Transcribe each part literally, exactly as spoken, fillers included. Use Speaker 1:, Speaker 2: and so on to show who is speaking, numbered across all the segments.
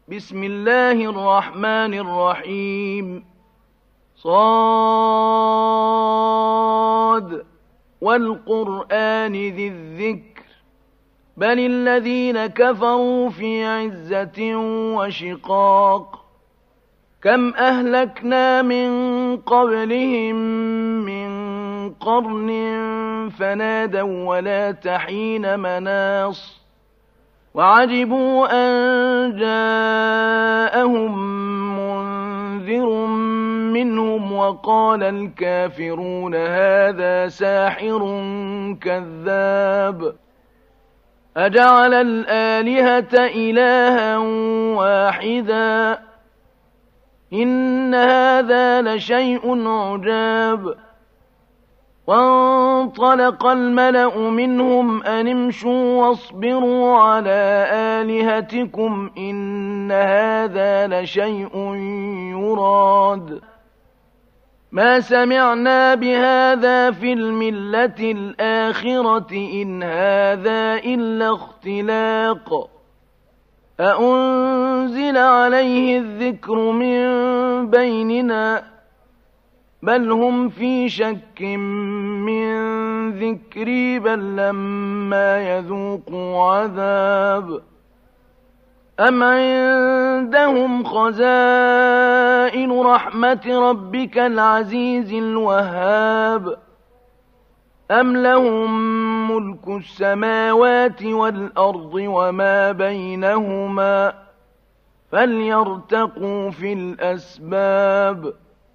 Speaker 1: بسم الله الرحمن الرحيم صاد والقرآن ذي الذكر بل الذين كفروا في عزة وشقاق كم أهلكنا من قبلهم من قرن فنادوا ولا تحين مناص وعجبوا أن جاءهم منذر منهم وقال الكافرون هذا ساحر كذاب أجعل الآلهة إلها واحدا إن هذا لشيء عجاب وانطلق الملأ منهم أن امشوا واصبروا على آلهتكم إن هذا لشيء يراد ما سمعنا بهذا في الملة الآخرة إن هذا إلا اختلاق أأنزل عليه الذكر من بيننا بل هم في شك من ذكري بل لما يذوقوا عذاب أم عندهم خزائن رحمة ربك العزيز الوهاب أم لهم ملك السماوات والأرض وما بينهما فليرتقوا في الأسباب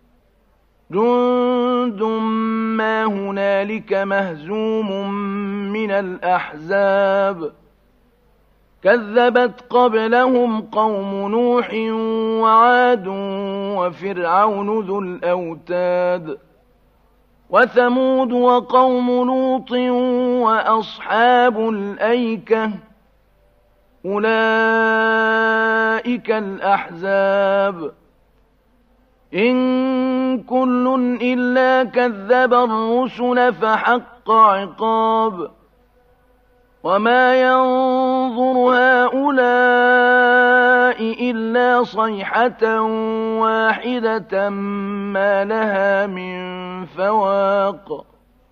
Speaker 1: جند ما هنالك مهزوم من الأحزاب كذبت قبلهم قوم نوح وعاد وفرعون ذو الأوتاد وثمود وقوم لوط وأصحاب الأيكة أولئك الأحزاب إن كل إلا كذب الرسل فحق عقاب وما ينظر هؤلاء إلا صيحة واحدة ما لها من فواق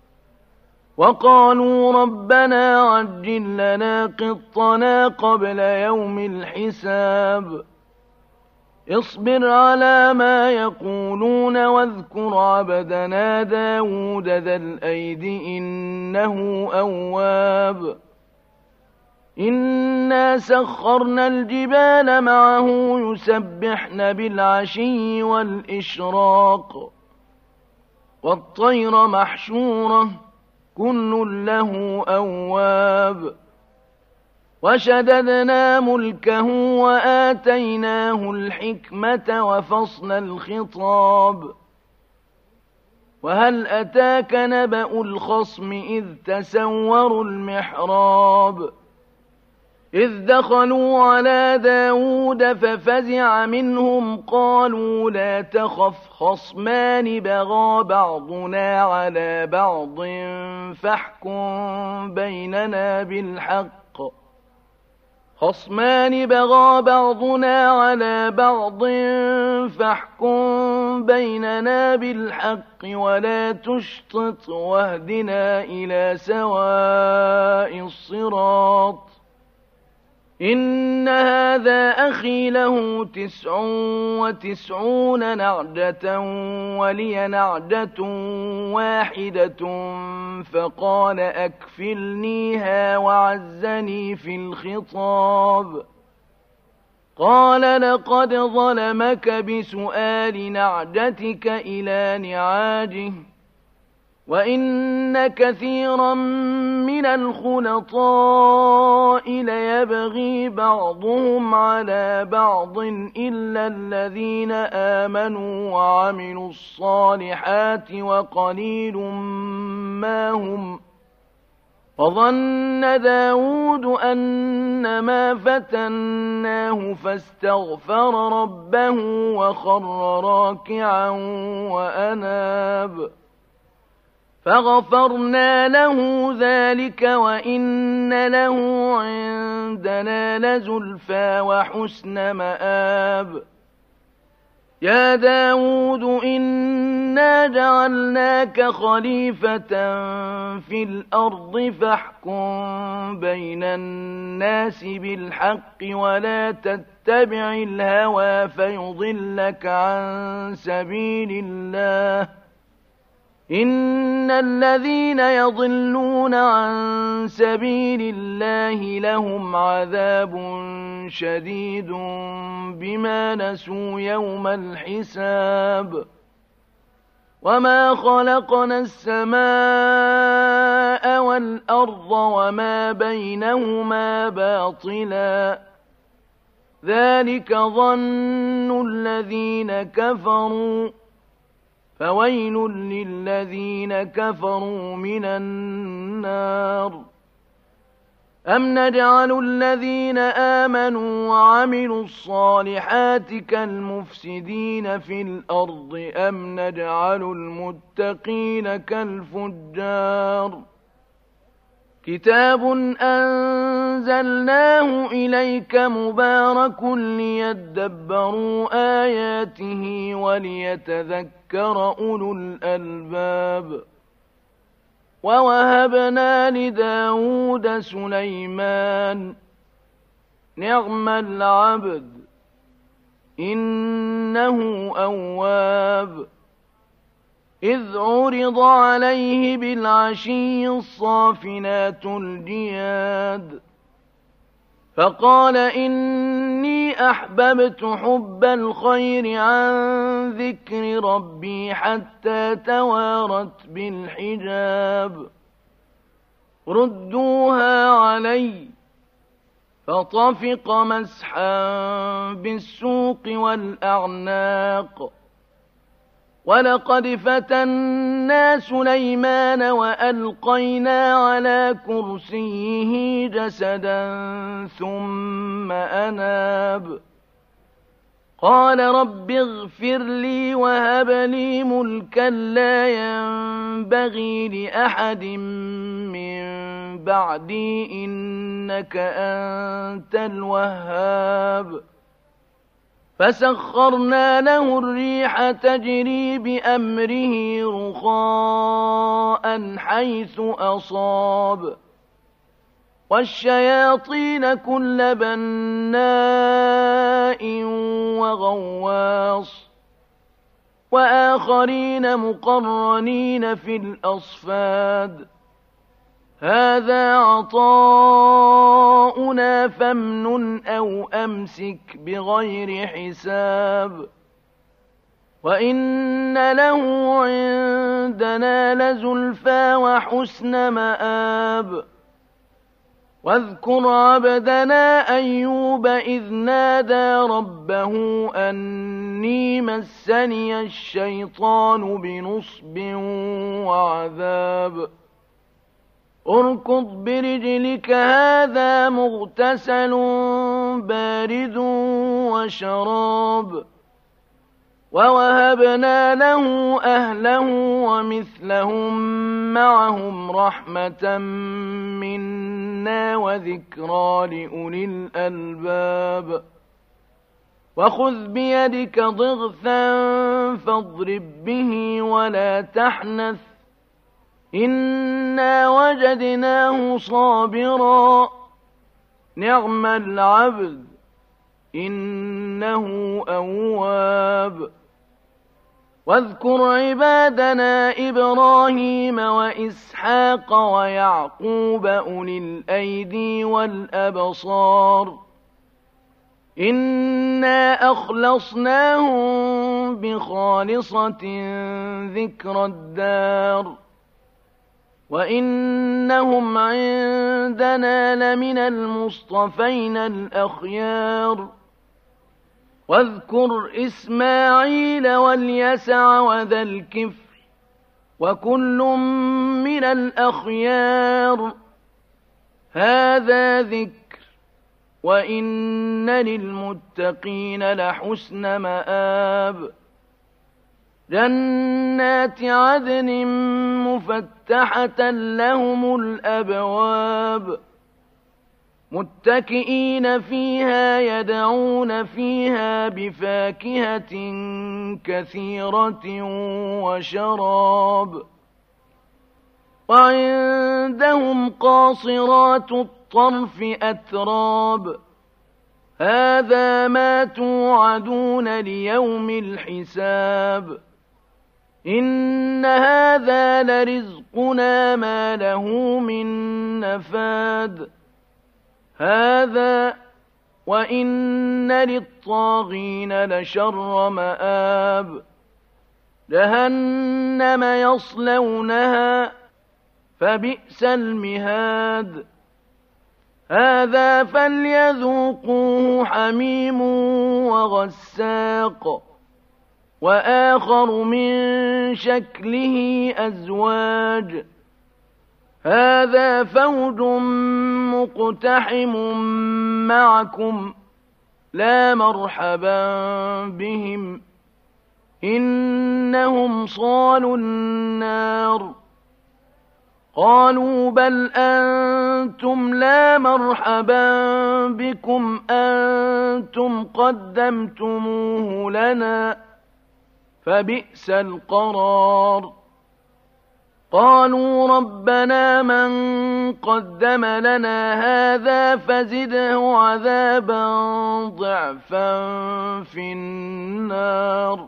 Speaker 1: وقالوا ربنا عجل لنا قطنا قبل يوم الحساب اصبر على ما يقولون واذكر عبدنا داود ذا الأيد إنه أواب إنا سخرنا الجبال معه يسبحن بالعشي والإشراق والطير محشورة كل له أواب وشددنا ملكه وآتيناه الحكمة وفصل الخطاب وهل أتاك نبأ الخصم إذ تسوروا المحراب إذ دخلوا على داود ففزع منهم قالوا لا تخف خصمان بغى بعضنا على بعض فاحكم بيننا بالحق خصمان بغى بعضنا على بعض فاحكم بيننا بالحق ولا تشطط واهدنا إلى سواء الصراط إن هذا أخي له تسع وتسعون نعجة ولي نعجة واحدة فقال أكفلنيها وعزني في الخطاب قال لقد ظلمك بسؤال نعجتك إلى نعاجه وإن كثيرا من الخلطاء ليبغي بعضهم على بعض إلا الذين آمنوا وعملوا الصالحات وقليل ما هم وظن داود أنما فتناه فاستغفر ربه وخر راكعا وأناب فغفرنا له ذلك وإن له عندنا لزلفى وحسن مآب. يا داود إنا جعلناك خليفة في الأرض فاحكم بين الناس بالحق ولا تتبع الهوى فيضلك عن سبيل الله. إن الذين يضلون عن سبيل الله لهم عذاب شديد بما نسوا يوم الحساب. وما خلقنا السماء والأرض وما بينهما باطلا ذلك ظن الذين كفروا فويل للذين كفروا من النار. أم نجعل الذين آمنوا وعملوا الصالحات كالمفسدين في الأرض أم نجعل المتقين كالفجار. كتاب أنزلناه إليك مبارك ليدبروا آياته وليتذكر أولو الألباب. ووهبنا لداود سليمان نعم العبد إنه أواب. إذ عرض عليه بالعشي الصافنات الجياد فقال إني أحببت حب الخير عن ذكر ربي حتى توارت بالحجاب. ردوها علي فطفق مسحا بالسوق والأعناق. ولقد فتنا سليمان وألقينا على كرسيه جسدا ثم أناب. قال رب اغفر لي وهب لي ملكا لا ينبغي لأحد من بعدي إنك أنت الوهاب. فسخرنا له الريح تجري بأمره رخاء حيث أصاب والشياطين كل بناء وغواص وآخرين مقرنين في الأصفاد. هذا عطاؤنا فامنن أو أمسك بغير حساب. وإن له عندنا لزلفى وحسن مآب. واذكر عبدنا أيوب إذ نادى ربه أني مسني الشيطان بنصب وعذاب. اركض برجلك هذا مغتسل بارد وشراب. ووهبنا له أهله ومثلهم معهم رحمة منا وذكرى لأولي الألباب. وخذ بيدك ضغثا فاضرب به ولا تحنث إنا وجدناه صابرا نعم العبد إنه أواب. واذكر عبادنا إبراهيم وإسحاق ويعقوب أولي الأيدي والأبصار إنا أخلصناهم بخالصة ذكر الدار وإنهم عندنا لمن المصطفين الأخيار. واذكر إسماعيل واليسع وذا الكفل وكل من الأخيار. هذا ذكر وإن للمتقين لحسن مآب. جنات عدن مفتحة لهم الأبواب متكئين فيها يدعون فيها بفاكهة كثيرة وشراب وعندهم قاصرات الطرف أتراب هذا ما توعدون ليوم الحساب إن هذا لرزقنا ما له من نفاد هذا وإن للطاغين لشر مآب جهنم يصلونها فبئس المهاد هذا فليذوقوه حميم وغساق وآخر من شكله أزواج هذا فوج مقتحم معكم لا مرحبا بهم إنهم صالوا النار قالوا بل أنتم لا مرحبا بكم أنتم قدمتموه لنا فبئس القرار قالوا ربنا من قدم لنا هذا فزده عذابا ضعفا في النار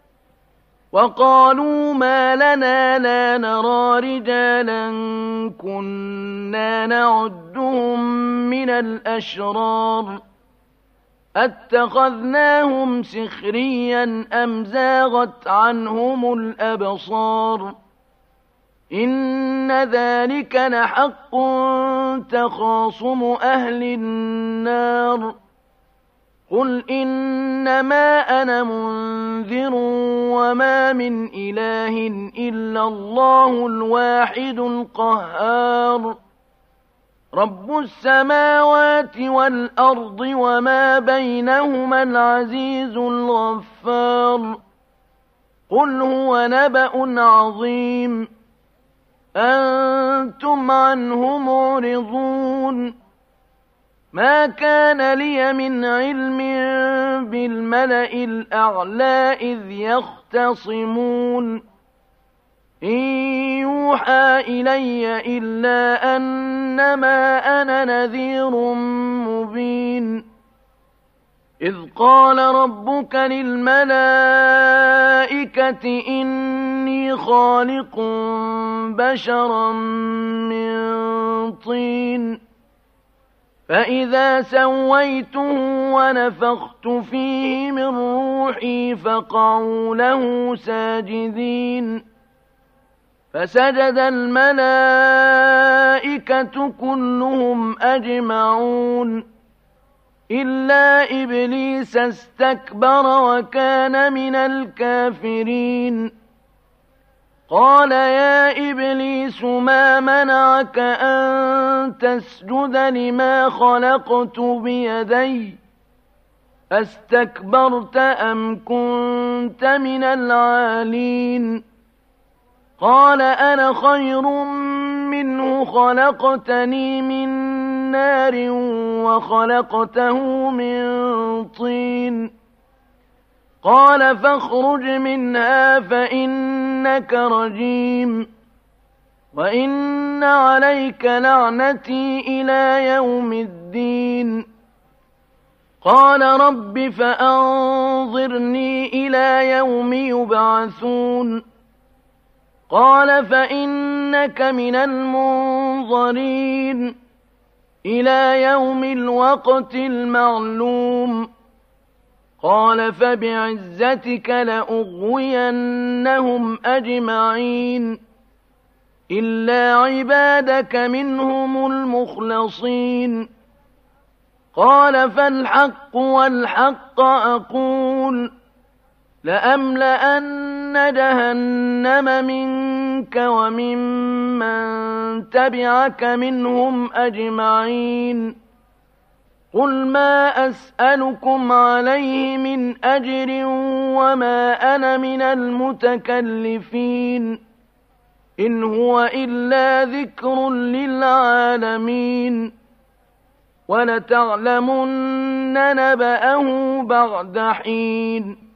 Speaker 1: وقالوا ما لنا لا نرى رجالا كنا نعدهم من الأشرار أتخذناهم سخريا أم زاغت عنهم الأبصار إن ذلك لحق تخاصم أهل النار قل إنما أنا منذر وما من إله إلا الله الواحد القهار رب السماوات والأرض وما بينهما العزيز الغفار قل هو نبأ عظيم أنتم عنه معرضون ما كان لي من علم بالملأ الأعلى إذ يختصمون إن يوحى إلي إلا أنما أنا نذير مبين إذ قال ربك للملائكة إني خالق بشرا من طين فإذا سويته ونفخت فيه من روحي فقعوا له ساجدين فسجد الملائكة كلهم أجمعون إلا إبليس استكبر وكان من الكافرين قال يا إبليس ما منعك أن تسجد لما خلقت بيدي أستكبرت أم كنت من العالين قال أنا خير منه خلقتني من نار وخلقته من طين قال فاخرج منها فإنك رجيم وإن عليك لعنتي إلى يوم الدين قال رب فأنظرني إلى يوم يبعثون قال فإنك من المنظرين إلى يوم الوقت المعلوم قال فبعزتك لأغوينهم أجمعين إلا عبادك منهم المخلصين قال فالحق والحق أقول لأملأن جهنم منك وممن تبعك منهم أجمعين قل ما أسألكم عليه من أجر وما أنا من المتكلفين إن هو إلا ذكر للعالمين ولتعلمن نبأه بعد حين